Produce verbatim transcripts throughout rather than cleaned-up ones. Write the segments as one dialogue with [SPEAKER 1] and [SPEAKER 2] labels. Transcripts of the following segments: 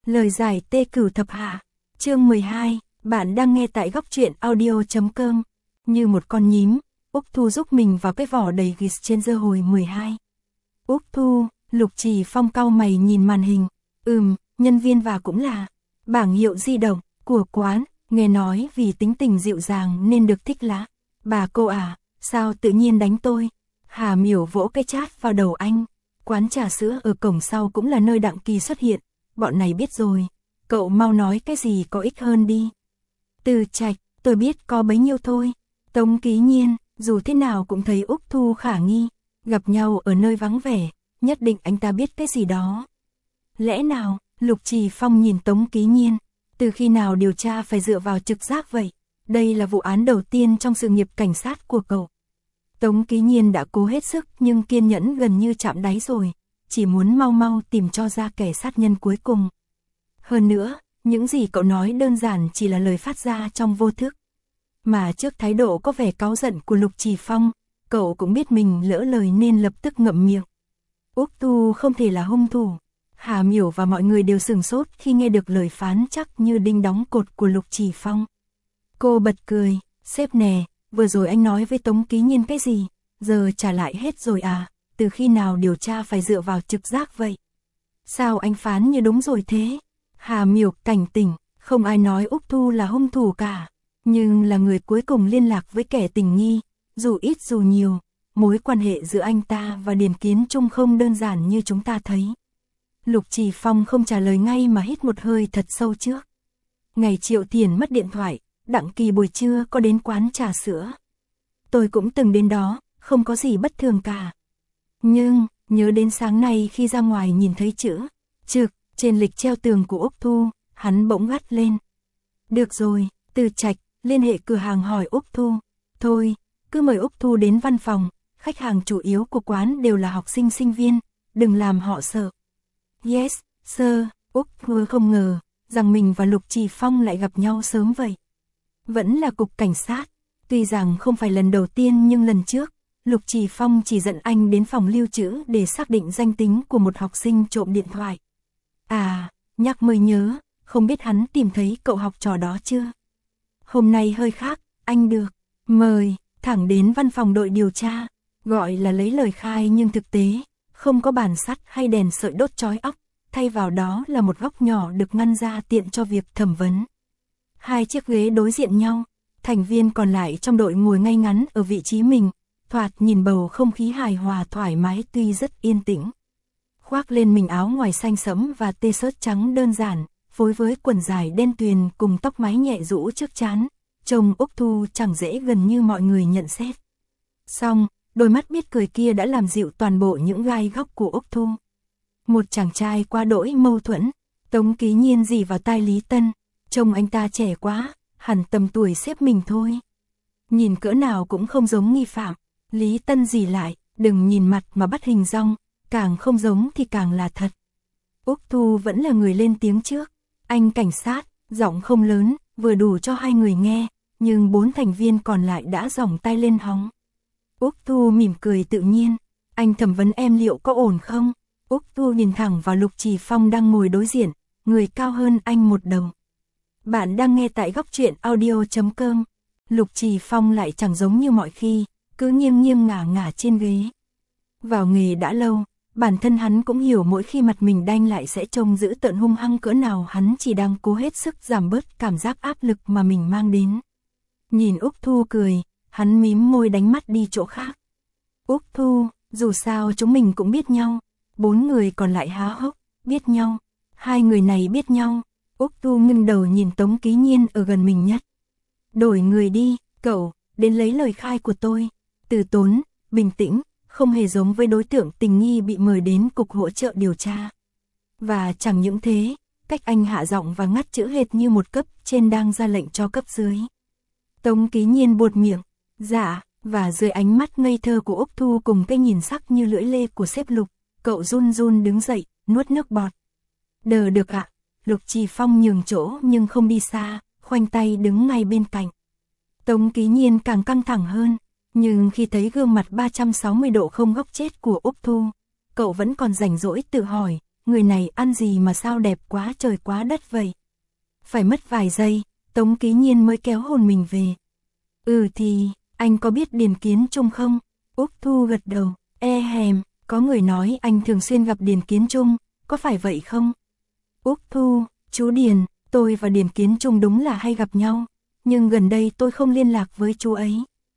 [SPEAKER 1] Lời giải Tê Cửu Thập Hạ. Chương mười hai, bạn đang nghe tại góc truyện audio.com. Như một con nhím, Úc Thu giúp mình vào cái vỏ đầy ghis trên dơ hồi mười hai. Úc Thu, Lục Trì Phong cau mày nhìn màn hình. Ừm, nhân viên và cũng là bảng hiệu di động của quán, nghe nói vì tính tình dịu dàng nên được thích lắm. Bà cô à, sao tự nhiên đánh tôi? Hà Miểu vỗ cái chát vào đầu anh. Quán trà sữa ở cổng sau cũng là nơi Đặng Kỳ xuất hiện. Bọn này biết rồi, cậu mau nói cái gì có ích hơn đi. Từ Trạch, tôi biết có bấy nhiêu thôi. Tống Ký Nhiên, dù thế nào cũng thấy Úc Thu khả nghi. Gặp nhau ở nơi vắng vẻ, nhất định anh ta biết cái gì đó. Lẽ nào, Lục Trì Phong nhìn Tống Ký Nhiên, từ khi nào điều tra phải dựa vào trực giác vậy? Đây là vụ án đầu tiên trong sự nghiệp cảnh sát của cậu. Tống Ký Nhiên đã cố hết sức nhưng kiên nhẫn gần như chạm đáy rồi, chỉ muốn mau mau tìm cho ra kẻ sát nhân cuối cùng. Hơn nữa, những gì cậu nói đơn giản chỉ là lời phát ra trong vô thức. Mà trước thái độ có vẻ cáu giận của Lục Trì Phong, cậu cũng biết mình lỡ lời nên lập tức ngậm miệng. Úc Thu không thể là hung thủ. Hà Miểu và mọi người đều sửng sốt khi nghe được lời phán chắc như đinh đóng cột của Lục Trì Phong. Cô bật cười, sếp nè, vừa rồi anh nói với Tống Ký Nhiên cái gì, giờ trả lại hết rồi à, từ khi nào điều tra phải dựa vào trực giác vậy? Sao anh phán như đúng rồi thế? Hà Miểu cảnh tỉnh, không ai nói Úc Thu là hung thủ cả, nhưng là người cuối cùng liên lạc với kẻ tình nghi, dù ít dù nhiều, mối quan hệ giữa anh ta và Điền Kiến Trung không đơn giản như chúng ta thấy. Lục Trì Phong không trả lời ngay mà hít một hơi thật sâu trước. Ngày Triệu Thiền mất điện thoại, Đặng Kỳ buổi trưa có đến quán trà sữa. Tôi cũng từng đến đó, không có gì bất thường cả. Nhưng, nhớ đến sáng nay khi ra ngoài nhìn thấy chữ trực trên lịch treo tường của Úc Thu, hắn bỗng gắt lên. Được rồi, Từ Trạch, liên hệ cửa hàng hỏi Úc Thu. Thôi, cứ mời Úc Thu đến văn phòng, khách hàng chủ yếu của quán đều là học sinh sinh viên, đừng làm họ sợ. Yes, sir. Úc Thu không ngờ rằng mình và Lục Trì Phong lại gặp nhau sớm vậy. Vẫn là cục cảnh sát, tuy rằng không phải lần đầu tiên nhưng lần trước, Lục Trì Phong chỉ dẫn anh đến phòng lưu trữ để xác định danh tính của một học sinh trộm điện thoại. À, nhắc mới nhớ, không biết hắn tìm thấy cậu học trò đó chưa? Hôm nay hơi khác, anh được mời thẳng đến văn phòng đội điều tra, gọi là lấy lời khai nhưng thực tế, không có bàn sắt hay đèn sợi đốt chói óc, thay vào đó là một góc nhỏ được ngăn ra tiện cho việc thẩm vấn. Hai chiếc ghế đối diện nhau, thành viên còn lại trong đội ngồi ngay ngắn ở vị trí mình, thoạt nhìn bầu không khí hài hòa thoải mái tuy rất yên tĩnh. Khoác lên mình áo ngoài xanh sẫm và t-shirt trắng đơn giản, phối với quần dài đen tuyền cùng tóc mái nhẹ rũ trước trán, trông Úc Thu chẳng dễ gần như mọi người nhận xét. Xong, đôi mắt biết cười kia đã làm dịu toàn bộ những gai góc của Úc Thu. Một chàng trai quá đỗi mâu thuẫn, Tống Ký Nhiên rỉ vào tai Lý Tân, trông anh ta trẻ quá, hẳn tầm tuổi xếp mình thôi. Nhìn cỡ nào cũng không giống nghi phạm. Lý Tân rỉ lại, đừng nhìn mặt mà bắt hình dong, càng không giống thì càng là thật. Úc Thu vẫn là người lên tiếng trước. Anh cảnh sát, giọng không lớn, vừa đủ cho hai người nghe, nhưng bốn thành viên còn lại đã giỏng tay lên hóng. Úc Thu mỉm cười tự nhiên. Anh thẩm vấn em liệu có ổn không? Úc Thu nhìn thẳng vào Lục Trì Phong đang ngồi đối diện, người cao hơn anh một đầu. Bạn đang nghe tại góc truyện audio.com. Lục Trì Phong lại chẳng giống như mọi khi, cứ nghiêng nghiêng ngả ngả trên ghế. Vào nghề đã lâu, bản thân hắn cũng hiểu mỗi khi mặt mình đanh lại sẽ trông dữ tợn hung hăng cỡ nào, hắn chỉ đang cố hết sức giảm bớt cảm giác áp lực mà mình mang đến. Nhìn Úc Thu cười, hắn mím môi đánh mắt đi chỗ khác. Úc Thu, dù sao chúng mình cũng biết nhau. Bốn người còn lại há hốc, biết nhau. Hai người này biết nhau. Úc Thu ngưng đầu nhìn Tống Ký Nhiên ở gần mình nhất. Đổi người đi, cậu, đến lấy lời khai của tôi. Từ tốn, bình tĩnh, không hề giống với đối tượng tình nghi bị mời đến cục hỗ trợ điều tra. Và chẳng những thế, cách anh hạ giọng và ngắt chữ hệt như một cấp trên đang ra lệnh cho cấp dưới. Tống Ký Nhiên buột miệng, dạ, và dưới ánh mắt ngây thơ của Úc Thu cùng cái nhìn sắc như lưỡi lê của sếp Lục, cậu run run đứng dậy, nuốt nước bọt. Đờ được ạ. Lục Trì Phong nhường chỗ nhưng không đi xa, khoanh tay đứng ngay bên cạnh. Tống Ký Nhiên càng căng thẳng hơn, nhưng khi thấy gương mặt ba trăm sáu mươi độ không góc chết của Úc Thu, cậu vẫn còn rảnh rỗi tự hỏi, người này ăn gì mà sao đẹp quá trời quá đất vậy. Phải mất vài giây, Tống Ký Nhiên mới kéo hồn mình về. Ừ thì, anh có biết Điền Kiến Trung không? Úc Thu gật đầu, e hèm, có người nói anh thường xuyên gặp Điền Kiến Trung, có phải vậy không? Úc Thu, chú Điền, tôi và Điền Kiến Trung đúng là hay gặp nhau, nhưng gần đây tôi không liên lạc với chú ấy.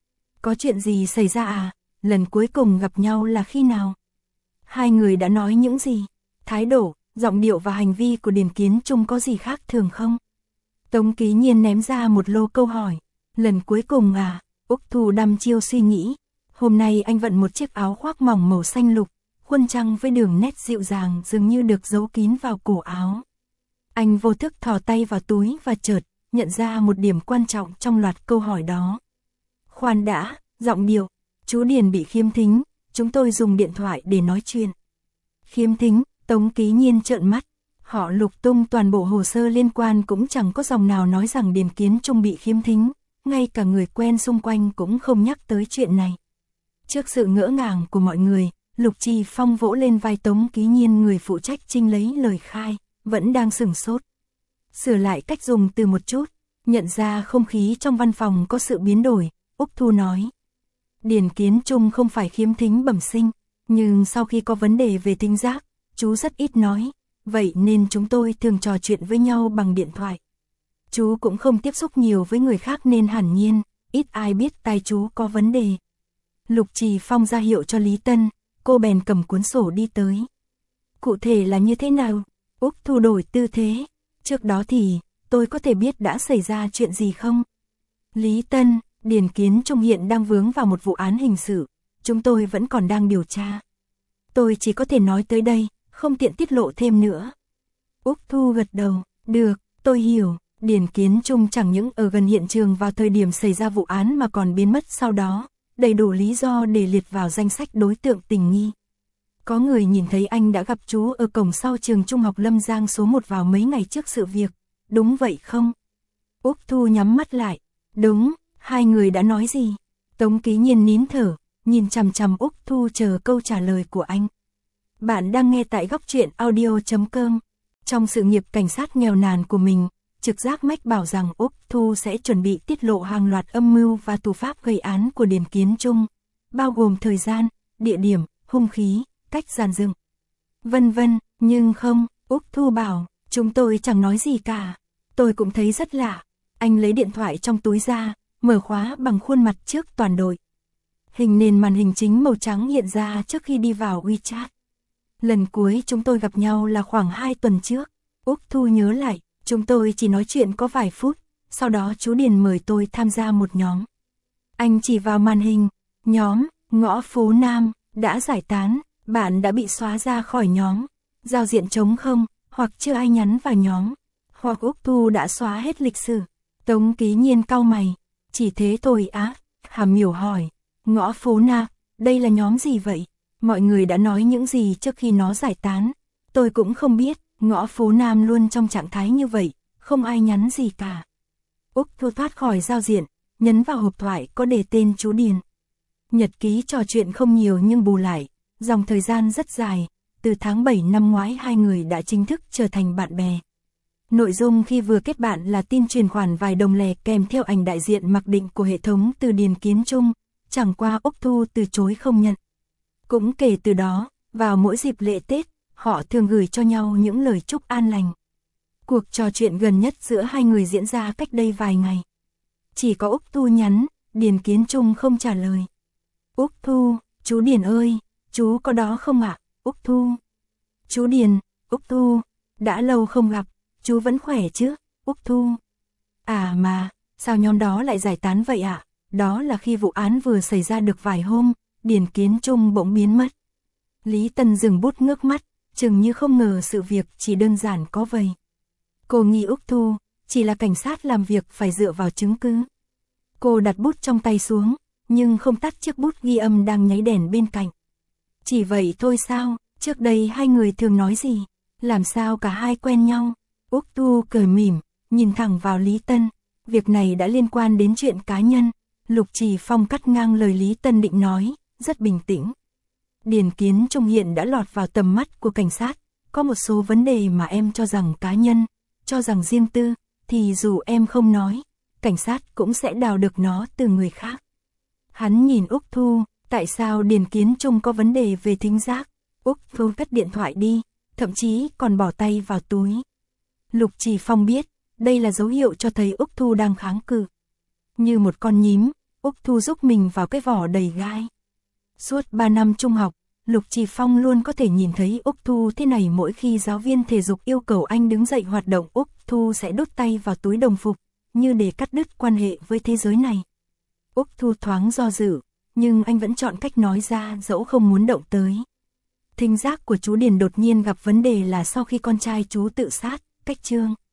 [SPEAKER 1] Có chuyện gì xảy ra à? Lần cuối cùng gặp nhau là khi nào? Hai người đã nói những gì? Thái độ, giọng điệu và hành vi của Điền Kiến Trung có gì khác thường không? Tống Ký Nhiên ném ra một lô câu hỏi. Lần cuối cùng à? Úc Thu đăm chiêu suy nghĩ. Hôm nay anh vận một chiếc áo khoác mỏng màu xanh lục, khuôn trăng với đường nét dịu dàng dường như được giấu kín vào cổ áo. Anh vô thức thò tay vào túi và chợt nhận ra một điểm quan trọng trong loạt câu hỏi đó. Khoan đã, giọng điệu, chú Điền bị khiếm thính, chúng tôi dùng điện thoại để nói chuyện. Khiếm thính, Tống Ký Nhiên trợn mắt, họ lục tung toàn bộ hồ sơ liên quan cũng chẳng có dòng nào nói rằng Điền Kiến Trung bị khiếm thính, ngay cả người quen xung quanh cũng không nhắc tới chuyện này. Trước sự ngỡ ngàng của mọi người, Lục Trì Phong vỗ lên vai Tống Ký Nhiên, người phụ trách trinh lấy lời khai, vẫn đang sửng sốt. Sửa lại cách dùng từ một chút, nhận ra không khí trong văn phòng có sự biến đổi, Úc Thu nói. Điền Kiến Trung không phải khiếm thính bẩm sinh, nhưng sau khi có vấn đề về thính giác, chú rất ít nói, vậy nên chúng tôi thường trò chuyện với nhau bằng điện thoại. Chú cũng không tiếp xúc nhiều với người khác nên hẳn nhiên, ít ai biết tai chú có vấn đề. Lục Trì Phong ra hiệu cho Lý Tân, cô bèn cầm cuốn sổ đi tới. Cụ thể là như thế nào? Úc Thu đổi tư thế. Trước đó thì, tôi có thể biết đã xảy ra chuyện gì không? Lý Tân, Điền Kiến Trung hiện đang vướng vào một vụ án hình sự, chúng tôi vẫn còn đang điều tra. Tôi chỉ có thể nói tới đây, không tiện tiết lộ thêm nữa. Úc Thu gật đầu, được, tôi hiểu. Điền Kiến Trung chẳng những ở gần hiện trường vào thời điểm xảy ra vụ án mà còn biến mất sau đó, đầy đủ lý do để liệt vào danh sách đối tượng tình nghi. Có người nhìn thấy anh đã gặp chú ở cổng sau trường trung học Lâm Giang số một vào mấy ngày trước sự việc, đúng vậy không? Úc Thu nhắm mắt lại, đúng, hai người đã nói gì? Tống Ký Nhiên nín thở, nhìn chằm chằm Úc Thu chờ câu trả lời của anh. Bạn đang nghe tại góc truyện audio chấm com. Trong sự nghiệp cảnh sát nghèo nàn của mình, trực giác mách bảo rằng Úc Thu sẽ chuẩn bị tiết lộ hàng loạt âm mưu và thủ pháp gây án của Điền Kiến Trung, bao gồm thời gian, địa điểm, hung khí, cách dàn dựng, vân vân, nhưng không, Úc Thu bảo, chúng tôi chẳng nói gì cả. Tôi cũng thấy rất lạ. Anh lấy điện thoại trong túi ra, mở khóa bằng khuôn mặt trước toàn đội. Hình nền màn hình chính màu trắng hiện ra trước khi đi vào WeChat. Lần cuối chúng tôi gặp nhau là khoảng hai tuần trước. Úc Thu nhớ lại, chúng tôi chỉ nói chuyện có vài phút, sau đó chú Điền mời tôi tham gia một nhóm. Anh chỉ vào màn hình, nhóm, ngõ phố Nam, đã giải tán, bạn đã bị xóa ra khỏi nhóm, giao diện trống không, hoặc chưa ai nhắn vào nhóm, hoặc Úc Thu đã xóa hết lịch sử. Tống Ký Nhiên cau mày, chỉ thế thôi á? Hàm Miểu hỏi, ngõ phố Nam, đây là nhóm gì vậy? Mọi người đã nói những gì trước khi nó giải tán? Tôi cũng không biết, ngõ phố Nam luôn trong trạng thái như vậy, không ai nhắn gì cả. Úc Thu thoát khỏi giao diện, nhấn vào hộp thoại có đề tên chú Điền. Nhật ký trò chuyện không nhiều nhưng bù lại, dòng thời gian rất dài, từ tháng bảy năm ngoái hai người đã chính thức trở thành bạn bè. Nội dung khi vừa kết bạn là tin chuyển khoản vài đồng lẻ kèm theo ảnh đại diện mặc định của hệ thống từ Điền Kiến Trung, chẳng qua Úc Thu từ chối không nhận. Cũng kể từ đó, vào mỗi dịp lễ Tết, họ thường gửi cho nhau những lời chúc an lành. Cuộc trò chuyện gần nhất giữa hai người diễn ra cách đây vài ngày. Chỉ có Úc Thu nhắn, Điền Kiến Trung không trả lời. Úc Thu, chú Điền ơi, chú có đó không ạ? Úc Thu. Chú Điền, Úc Thu, đã lâu không gặp, chú vẫn khỏe chứ? Úc Thu. À mà, sao nhóm đó lại giải tán vậy ạ? Đó là khi vụ án vừa xảy ra được vài hôm, Điền Kiến Trung bỗng biến mất. Lý Tân dừng bút ngước mắt, chừng như không ngờ sự việc chỉ đơn giản có vậy. Cô nghi Úc Thu, chỉ là cảnh sát làm việc phải dựa vào chứng cứ. Cô đặt bút trong tay xuống, nhưng không tắt chiếc bút ghi âm đang nháy đèn bên cạnh. Chỉ vậy thôi sao, trước đây hai người thường nói gì, làm sao cả hai quen nhau? Úc Thu cười mỉm, nhìn thẳng vào Lý Tân, việc này đã liên quan đến chuyện cá nhân. Lục Trì Phong cắt ngang lời Lý Tân định nói, rất bình tĩnh. Điền Kiến Trung hiện đã lọt vào tầm mắt của cảnh sát, Có một số vấn đề mà em cho rằng cá nhân, cho rằng riêng tư, thì dù em không nói, cảnh sát cũng sẽ đào được nó từ người khác. Hắn nhìn Úc Thu, tại sao Điền Kiến Trung có vấn đề về thính giác? Úc Thu cất điện thoại đi, thậm chí còn bỏ tay vào túi. Lục Trì Phong biết, đây là dấu hiệu cho thấy Úc Thu đang kháng cự. Như một con nhím, Úc Thu rúc mình vào cái vỏ đầy gai. Suốt ba năm trung học, Lục Trì Phong luôn có thể nhìn thấy Úc Thu thế này. Mỗi khi giáo viên thể dục yêu cầu anh đứng dậy hoạt động, Úc Thu sẽ đút tay vào túi đồng phục, như để cắt đứt quan hệ với thế giới này. Úc Thu thoáng do dự, nhưng anh vẫn chọn cách nói ra dẫu không muốn động tới. Thính giác của chú Điền đột nhiên gặp vấn đề là sau khi con trai chú tự sát, cách Trương